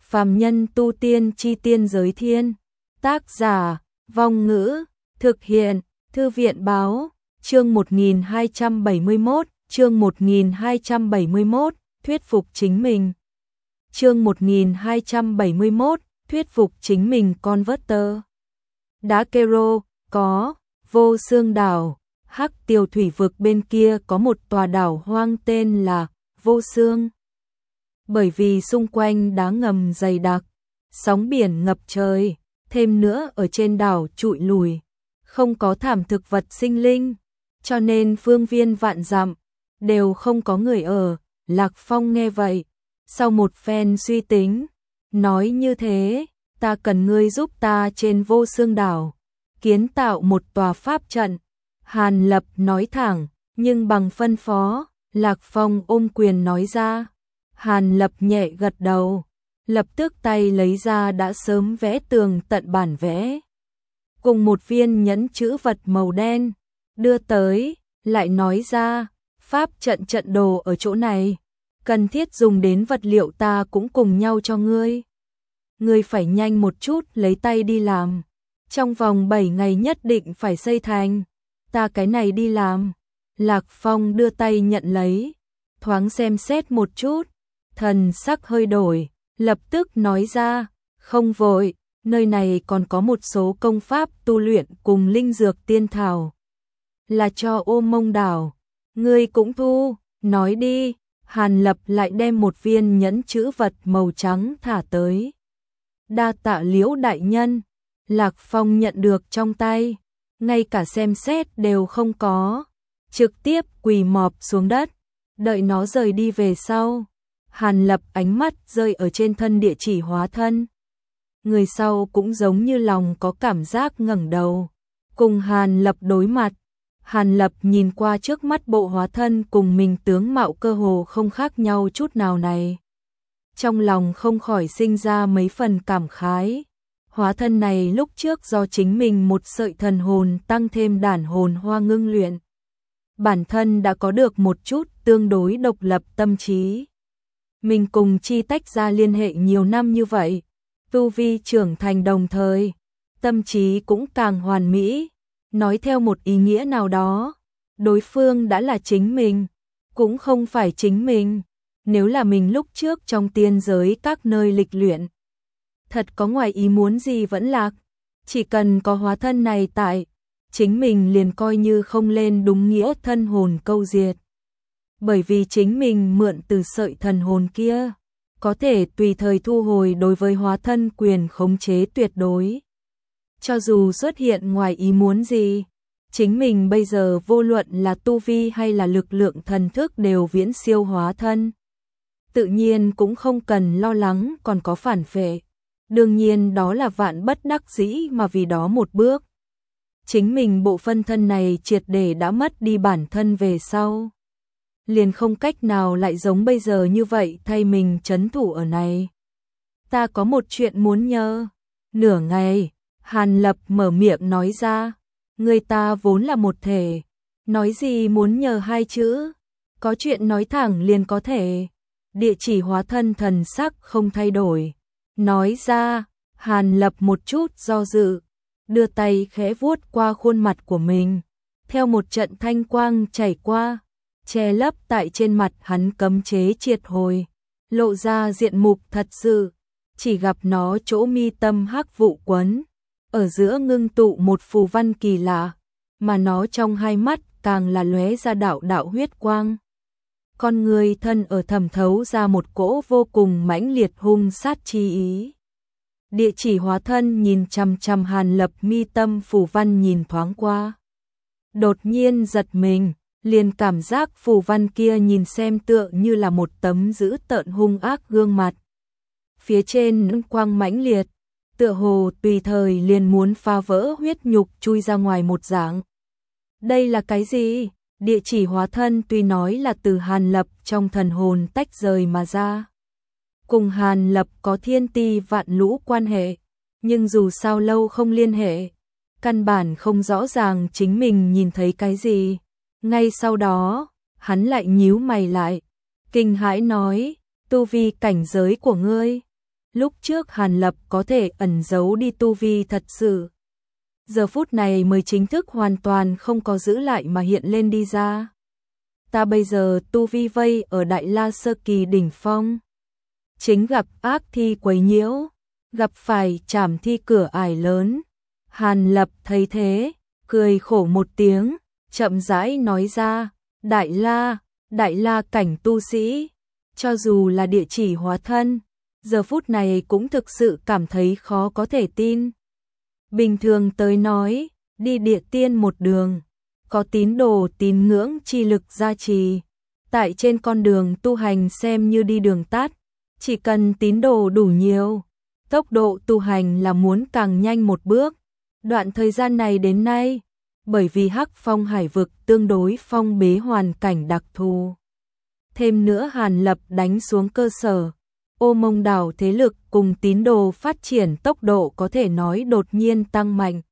Phàm nhân tu tiên chi tiên giới thiên. Tác giả, Vong Ngữ, thực hiện, Thư viện Báo, chương 1271, chương 1271, thuyết phục chính mình. Chương 1271, thuyết phục chính mình Converter. Đá Kero, có, Vô Xương đảo, Hắc Tiêu thủy vực bên kia có một tòa đảo hoang tên là Vô Xương. Bởi vì xung quanh đá ngầm dày đặc, sóng biển ngập trời, thêm nữa ở trên đảo trụi lùi, không có thảm thực vật sinh linh, cho nên phương viên vạn dặm đều không có người ở. Lạc Phong nghe vậy, sau một phen suy tính, nói như thế, ta cần ngươi giúp ta trên Vô Xương đảo kiến tạo một tòa pháp trận. Hàn Lập nói thẳng, nhưng bằng phân phó. Lạc Phong ôm quyền nói ra. Hàn Lập nhẹ gật đầu, lập tức tay lấy ra đã sớm vẽ tường tận bản vẽ, cùng một viên nhẫn chữ vật màu đen, đưa tới, lại nói ra, pháp trận trận đồ ở chỗ này, cần thiết dùng đến vật liệu ta cũng cùng nhau cho ngươi. Ngươi phải nhanh một chút lấy tay đi làm, trong vòng 7 ngày nhất định phải xây thành, ta cái này đi làm. Lạc Phong đưa tay nhận lấy, thoáng xem xét một chút, thần sắc hơi đổi, lập tức nói ra, không vội, nơi này còn có một số công pháp tu luyện cùng linh dược tiên thảo, là cho Ô Mông đảo, ngươi cũng thu, nói đi. Hàn Lập lại đem một viên nhẫn chữ vật màu trắng thả tới. Đa tạ Liễu đại nhân. Lạc Phong nhận được trong tay, ngay cả xem xét đều không có, trực tiếp quỳ mọp xuống đất, đợi nó rời đi về sau. Hàn Lập ánh mắt rơi ở trên thân địa chỉ hóa thân. Người sau cũng giống như lòng có cảm giác ngẩng đầu, cùng Hàn Lập đối mặt. Hàn Lập nhìn qua trước mắt bộ hóa thân cùng mình tướng mạo cơ hồ không khác nhau chút nào này, trong lòng không khỏi sinh ra mấy phần cảm khái. Hóa thân này lúc trước do chính mình một sợi thần hồn tăng thêm đản hồn hoa ngưng luyện, bản thân đã có được một chút tương đối độc lập tâm trí. Mình cùng chi tách ra liên hệ nhiều năm như vậy, tu vi trưởng thành đồng thời, tâm trí cũng càng hoàn mỹ. Nói theo một ý nghĩa nào đó, đối phương đã là chính mình, cũng không phải chính mình. Nếu là mình lúc trước trong tiên giới các nơi lịch luyện, thật có ngoài ý muốn gì vẫn lạc, chỉ cần có hóa thân này tại, chính mình liền coi như không lên đúng nghĩa thân hồn câu diệt. Bởi vì chính mình mượn từ sợi thần hồn kia, có thể tùy thời thu hồi đối với hóa thân quyền khống chế tuyệt đối. Cho dù xuất hiện ngoài ý muốn gì, chính mình bây giờ vô luận là tu vi hay là lực lượng thần thức đều viễn siêu hóa thân. Tự nhiên cũng không cần lo lắng còn có phản phệ. Đương nhiên đó là vạn bất đắc dĩ mà vì đó một bước. Chính mình bộ phân thân này triệt để đã mất đi bản thân về sau, liền không cách nào lại giống bây giờ như vậy thay mình trấn thủ ở này. Ta có một chuyện muốn nhờ. Nửa ngày, Hàn Lập mở miệng nói ra, người ta vốn là một thể, nói gì muốn nhờ hai chữ, có chuyện nói thẳng liền có thể. Địa chỉ hóa thân thần sắc không thay đổi, nói ra. Hàn Lập một chút do dự, đưa tay khẽ vuốt qua khuôn mặt của mình, theo một trận thanh quang chảy qua, che lấp tại trên mặt hắn cấm chế triệt hồi, lộ ra diện mục thật sự, chỉ gặp nó chỗ mi tâm hắc vụ quấn, ở giữa ngưng tụ một phù văn kỳ lạ, mà nó trong hai mắt càng là lóe ra đạo đạo huyết quang. Con người thân ở thẩm thấu ra một cỗ vô cùng mãnh liệt hung sát chi ý. Địa chỉ hóa thân nhìn chằm chằm Hàn Lập mi tâm phù văn nhìn thoáng qua, đột nhiên giật mình, liền cảm giác phù văn kia nhìn xem tựa như là một tấm dữ tợn hung ác gương mặt. Phía trên những quang mãnh liệt, tựa hồ tùy thời liền muốn phá vỡ huyết nhục chui ra ngoài một dạng. Đây là cái gì? Địa chỉ hóa thân tuy nói là từ Hàn Lập trong thần hồn tách rời mà ra, cùng Hàn Lập có thiên ti vạn lũ quan hệ, nhưng dù sao lâu không liên hệ, căn bản không rõ ràng chính mình nhìn thấy cái gì. Ngay sau đó, hắn lại nhíu mày lại, kinh hãi nói, tu vi cảnh giới của ngươi, Lúc trước Hàn Lập có thể ẩn giấu đi tu vi thật sự. Giờ phút này mới chính thức hoàn toàn không có giữ lại mà hiện lên đi ra. Ta bây giờ tu vi vây ở Đại La Sơ Kỳ đỉnh phong. Chính gặp ác thi quấy nhiễu, gặp phải trảm thi cửa ải lớn. Hàn Lập thấy thế, cười khổ một tiếng, chậm rãi nói ra, Đại La cảnh tu sĩ, cho dù là địa chỉ hóa thân, giờ phút này cũng thực sự cảm thấy khó có thể tin. Bình thường tới nói, đi địa tiên một đường, có tín đồ tín ngưỡng chi lực gia trì, tại trên con đường tu hành xem như đi đường tắt, chỉ cần tín đồ đủ nhiều, tốc độ tu hành là muốn càng nhanh một bước. Đoạn thời gian này đến nay, bởi vì Hắc Phong hải vực tương đối phong bế hoàn cảnh đặc thù. Thêm nữa Hàn Lập đánh xuống cơ sở, Ô Mông đảo thế lực cùng tín đồ phát triển tốc độ có thể nói đột nhiên tăng mạnh.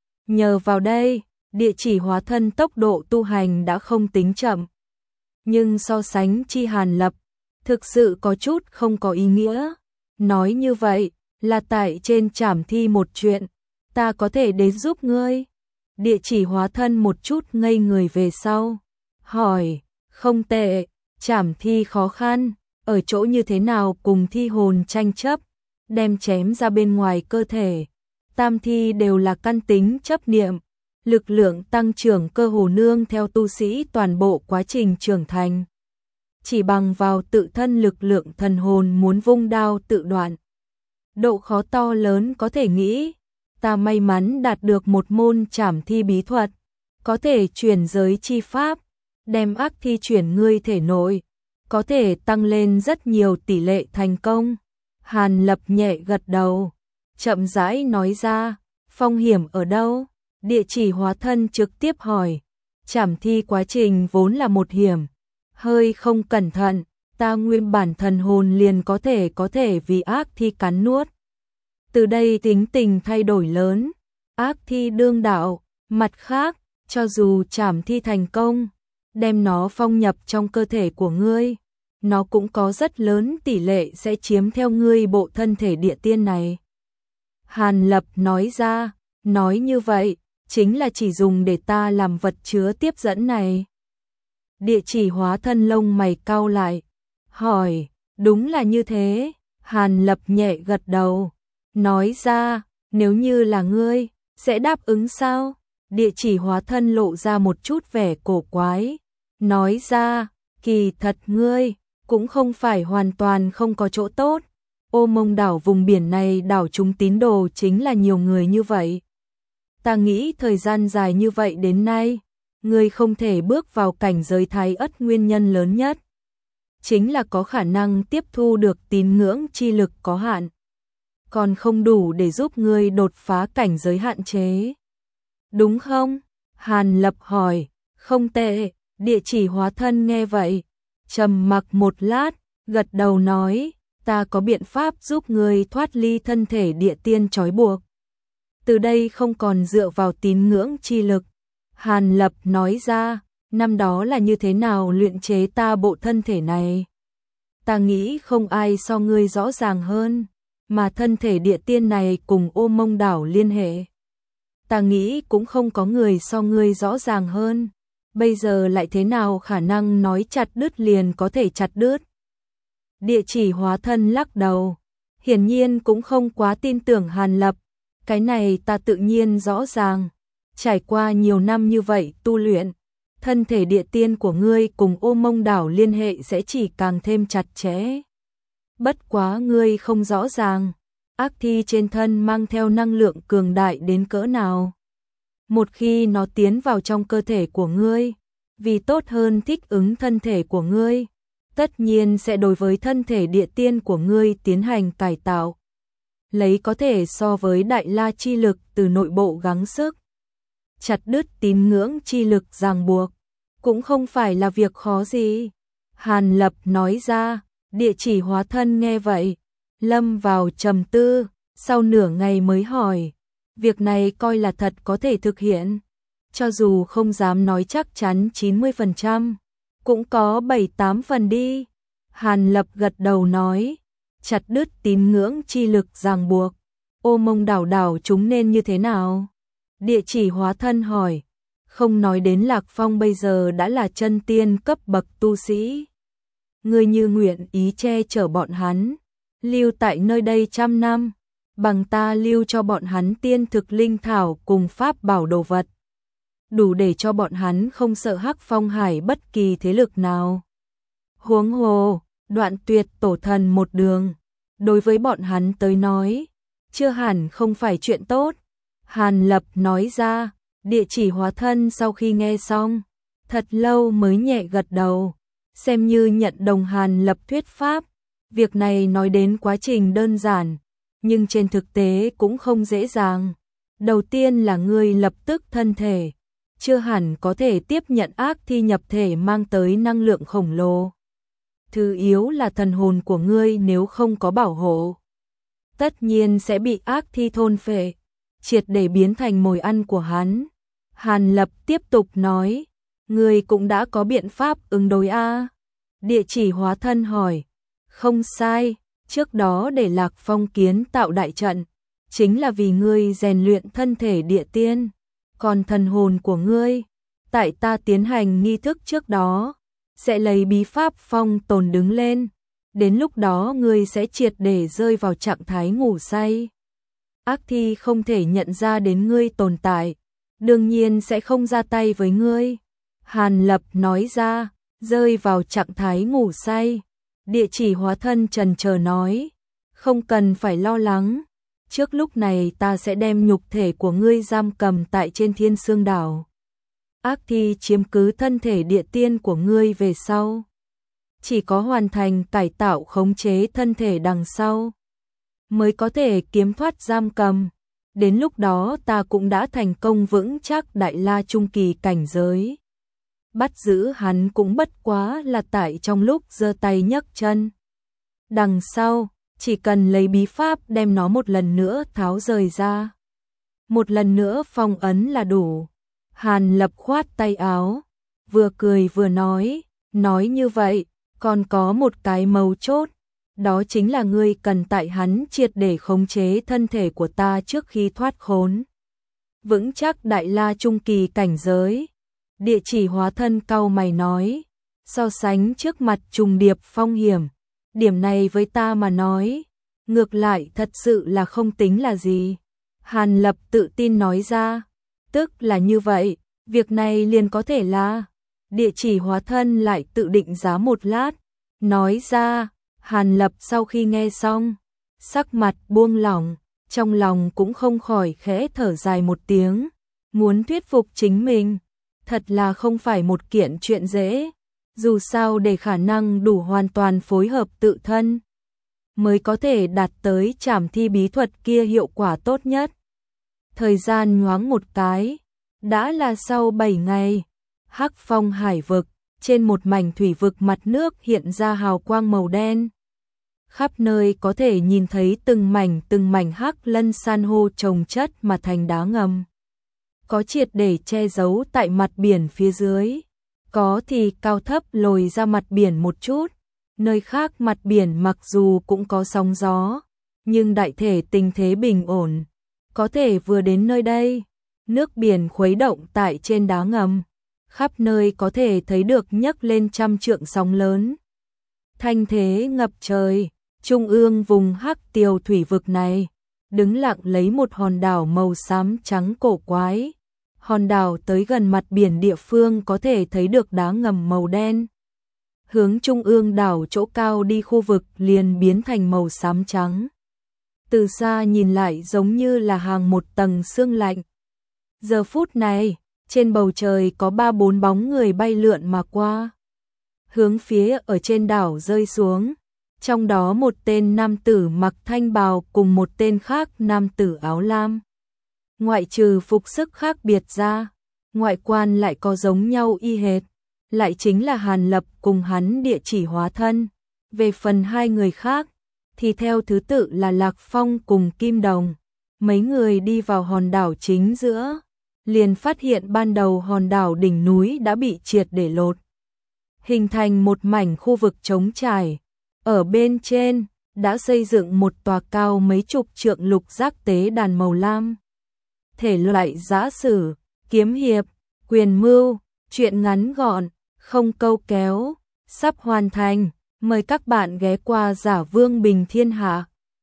Nhờ vào đây, địa chỉ hóa thân tốc độ tu hành đã không tính chậm. Nhưng so sánh chi Hàn Lập, thực sự có chút không có ý nghĩa. Nói như vậy, là tại trên trảm thi một chuyện, ta có thể đến giúp ngươi. Địa chỉ hóa thân một chút ngây người về sau. Hỏi, không tệ, trảm thi khó khăn, ở chỗ như thế nào cùng thi hồn tranh chấp, đem chém ra bên ngoài cơ thể. Tam thi đều là căn tính chấp niệm, lực lượng tăng trưởng cơ hồ nương theo tu sĩ toàn bộ quá trình trưởng thành. Chỉ bằng vào tự thân lực lượng thần hồn muốn vung đao tự đoạn. Độ khó to lớn có thể nghĩ, ta may mắn đạt được một môn trảm thi bí thuật, có thể chuyển giới chi pháp, đem ác thi chuyển ngươi thể nội, có thể tăng lên rất nhiều tỷ lệ thành công. Hàn Lập nhẹ gật đầu, chậm rãi nói ra, phong hiểm ở đâu? Địa chỉ hóa thân trực tiếp hỏi, trảm thi quá trình vốn là một hiểm, hơi không cẩn thận, ta nguyên bản thần hồn liền có thể vì ác thi cắn nuốt. Từ đây tính tình thay đổi lớn, ác thi đương đạo, mặt khác, cho dù trảm thi thành công, đem nó phong nhập trong cơ thể của ngươi, nó cũng có rất lớn tỷ lệ sẽ chiếm theo ngươi bộ thân thể địa tiên này. Hàn Lập nói ra, nói như vậy, chính là chỉ dùng để ta làm vật chứa tiếp dẫn này. Địa chỉ hóa thân lông mày cau lại, hỏi, đúng là như thế. Hàn Lập nhẹ gật đầu, nói ra, nếu như là ngươi, sẽ đáp ứng sao? Địa chỉ hóa thân lộ ra một chút vẻ cổ quái, nói ra, kỳ thật ngươi, cũng không phải hoàn toàn không có chỗ tốt. Ô Mông đảo vùng biển này đảo chúng tín đồ chính là nhiều người như vậy. Ta nghĩ thời gian dài như vậy đến nay, ngươi không thể bước vào cảnh giới thái ất nguyên nhân lớn nhất. Chính là có khả năng tiếp thu được tín ngưỡng chi lực có hạn. Còn không đủ để giúp ngươi đột phá cảnh giới hạn chế. Đúng không? Hàn Lập hỏi, không tệ, địa chỉ hóa thân nghe vậy. Trầm mặc một lát, gật đầu nói, ta có biện pháp giúp ngươi thoát ly thân thể địa tiên trói buộc. Từ đây không còn dựa vào tín ngưỡng chi lực. Hàn Lập nói ra, năm đó là như thế nào luyện chế ta bộ thân thể này. Ta nghĩ không ai so ngươi rõ ràng hơn, mà thân thể địa tiên này cùng Ô Mông đảo liên hệ. Ta nghĩ cũng không có người so ngươi rõ ràng hơn. Bây giờ lại thế nào khả năng nói chặt đứt liền có thể chặt đứt. Địa chỉ hóa thân lắc đầu, hiển nhiên cũng không quá tin tưởng Hàn Lập. Cái này ta tự nhiên rõ ràng, trải qua nhiều năm như vậy tu luyện, thân thể địa tiên của ngươi cùng Ô Mông đảo liên hệ sẽ chỉ càng thêm chặt chẽ. Bất quá ngươi không rõ ràng, ác thi trên thân mang theo năng lượng cường đại đến cỡ nào. Một khi nó tiến vào trong cơ thể của ngươi, vì tốt hơn thích ứng thân thể của ngươi, tất nhiên sẽ đối với thân thể địa tiên của ngươi tiến hành cải tạo. Lấy có thể so với đại la chi lực từ nội bộ gắng sức. Chặt đứt tín ngưỡng chi lực ràng buộc, cũng không phải là việc khó gì. Hàn Lập nói ra, địa chỉ hóa thân nghe vậy, lâm vào trầm tư, sau nửa ngày mới hỏi, việc này coi là thật có thể thực hiện. Cho dù không dám nói chắc chắn 90%, cũng có 7-8 phần đi. Hàn Lập gật đầu nói, chặt đứt tín ngưỡng chi lực ràng buộc. Ô Mông đảo đảo chúng nên như thế nào? Địa chỉ hóa thân hỏi. Không nói đến Lạc Phong bây giờ đã là chân tiên cấp bậc tu sĩ. Ngươi như nguyện ý che chở bọn hắn, lưu tại nơi đây 100 năm, bằng ta lưu cho bọn hắn tiên thực linh thảo cùng pháp bảo đồ vật. Đủ để cho bọn hắn không sợ Hắc Phong Hải bất kỳ thế lực nào. Huống hồ, đoạn tuyệt tổ thần một đường, đối với bọn hắn tới nói, chưa hẳn không phải chuyện tốt. Hàn Lập nói ra. Địa chỉ hóa thân sau khi nghe xong, thật lâu mới nhẹ gật đầu, xem như nhận đồng Hàn Lập thuyết pháp. Việc này nói đến quá trình đơn giản, nhưng trên thực tế cũng không dễ dàng. Đầu tiên là ngươi lập tức thân thể, chưa hẳn có thể tiếp nhận ác thi nhập thể mang tới năng lượng khổng lồ. Thứ yếu là thần hồn của ngươi nếu không có bảo hộ, tất nhiên sẽ bị ác thi thôn phệ, triệt để biến thành mồi ăn của hắn. Hàn Lập tiếp tục nói, ngươi cũng đã có biện pháp ứng đối a? Địa chỉ hóa thân hỏi. Không sai, trước đó để Lạc Phong kiến tạo đại trận, chính là vì ngươi rèn luyện thân thể địa tiên, còn thần hồn của ngươi, tại ta tiến hành nghi thức trước đó, sẽ lấy bí pháp phong tồn đứng lên, đến lúc đó ngươi sẽ triệt để rơi vào trạng thái ngủ say. Ác thi không thể nhận ra đến ngươi tồn tại, đương nhiên sẽ không ra tay với ngươi. Hàn Lập nói ra, rơi vào trạng thái ngủ say. Địa chỉ hóa thân trần chờ nói, không cần phải lo lắng, trước lúc này ta sẽ đem nhục thể của ngươi giam cầm tại trên Thiên Sương đảo. Ác thi chiếm cứ thân thể địa tiên của ngươi về sau, chỉ có hoàn thành cải tạo khống chế thân thể đằng sau, mới có thể kiếm thoát giam cầm. Đến lúc đó ta cũng đã thành công vững chắc Đại La trung kỳ cảnh giới. Bắt giữ hắn cũng bất quá là tại trong lúc giơ tay nhấc chân. Đằng sau, chỉ cần lấy bí pháp đem nó một lần nữa tháo rời ra. Một lần nữa phong ấn là đủ. Hàn Lập khoát tay áo, vừa cười vừa nói như vậy, còn có một cái mấu chốt. Đó chính là ngươi cần tại hắn triệt để khống chế thân thể của ta trước khi thoát khốn. Vững chắc Đại La trung kỳ cảnh giới. Địa chỉ hóa thân cau mày nói, so sánh trước mặt trùng điệp phong hiểm, điểm này với ta mà nói, ngược lại thật sự là không tính là gì. Hàn Lập tự tin nói ra, tức là như vậy, việc này liền có thể là. Địa chỉ hóa thân lại tự định giá một lát, nói ra. Hàn Lập sau khi nghe xong, sắc mặt buông lỏng, trong lòng cũng không khỏi khẽ thở dài một tiếng, muốn thuyết phục chính mình, thật là không phải một kiện chuyện dễ, dù sao để khả năng đủ hoàn toàn phối hợp tự thân, mới có thể đạt tới trảm thi bí thuật kia hiệu quả tốt nhất. Thời gian nhoáng một cái, đã là sau 7 ngày, Hắc Phong Hải vực, trên một mảnh thủy vực mặt nước hiện ra hào quang màu đen. Khắp nơi có thể nhìn thấy từng mảnh hắc lân san hô chồng chất mà thành đá ngầm. Có triệt để che giấu tại mặt biển phía dưới, có thì cao thấp lồi ra mặt biển một chút, nơi khác mặt biển mặc dù cũng có sóng gió, nhưng đại thể tình thế bình ổn. Có thể vừa đến nơi đây, nước biển khuấy động tại trên đá ngầm, khắp nơi có thể thấy được nhấc lên 100 trượng sóng lớn. Thanh thế ngập trời. Trung ương vùng hắc tiều thủy vực này, đứng lặng lấy một hòn đảo màu xám trắng cổ quái. Hòn đảo tới gần mặt biển địa phương có thể thấy được đá ngầm màu đen. Hướng trung ương đảo chỗ cao đi khu vực liền biến thành màu xám trắng. Từ xa nhìn lại giống như là hàng một tầng sương lạnh. Giờ phút này, trên bầu trời có 3-4 bóng người bay lượn mà qua. Hướng phía ở trên đảo rơi xuống. Trong đó một tên nam tử mặc thanh bào cùng một tên khác nam tử áo lam. Ngoại trừ phục sức khác biệt ra, ngoại quan lại có giống nhau y hệt, lại chính là Hàn Lập cùng hắn địa chỉ hóa thân. Về phần hai người khác, thì theo thứ tự là Lạc Phong cùng Kim Đồng. Mấy người đi vào hòn đảo chính giữa, liền phát hiện ban đầu hòn đảo đỉnh núi đã bị triệt để lột, hình thành một mảnh khu vực trống trải. Ở bên trên, đã xây dựng một tòa cao mấy chục trượng lục giác tế đàn màu lam. Thể loại giã sử, kiếm hiệp, quyền mưu, truyện ngắn gọn, không câu kéo, sắp hoàn thành. Mời các bạn ghé qua Giả Vương Bình Thiên Hạ.